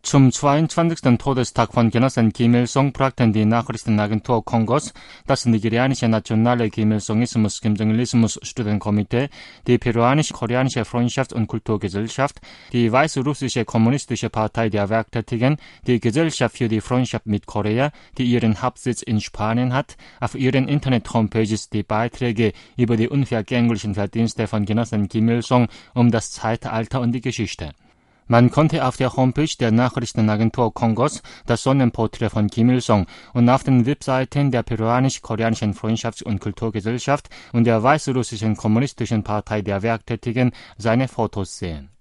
Zum 22. Todestag von Genossen Kim Il-sung bragten die Nachrichtenagentur Kongos, das nigerianische nationale Kim Il-sungismus Kim Jong-ilismus Studentenkomitee, die peruanisch-koreanische Freundschafts- und Kulturgesellschaft, die weißrussische kommunistische Partei der Werktätigen, die Gesellschaft für die Freundschaft mit Korea, die ihren Hauptsitz in Spanien hat, auf ihren Internet-Homepages die Beiträge über die unvergänglichen Verdienste von Genossen Kim Il-sung um das Zeitalter und die Geschichte. Man konnte auf der Homepage der Nachrichtenagentur Kongos das Sonnenporträt von Kim Il-sung und auf den Webseiten der peruanisch-koreanischen Freundschafts- und Kulturgesellschaft und der weißrussischen kommunistischen Partei der Werktätigen seine Fotos sehen.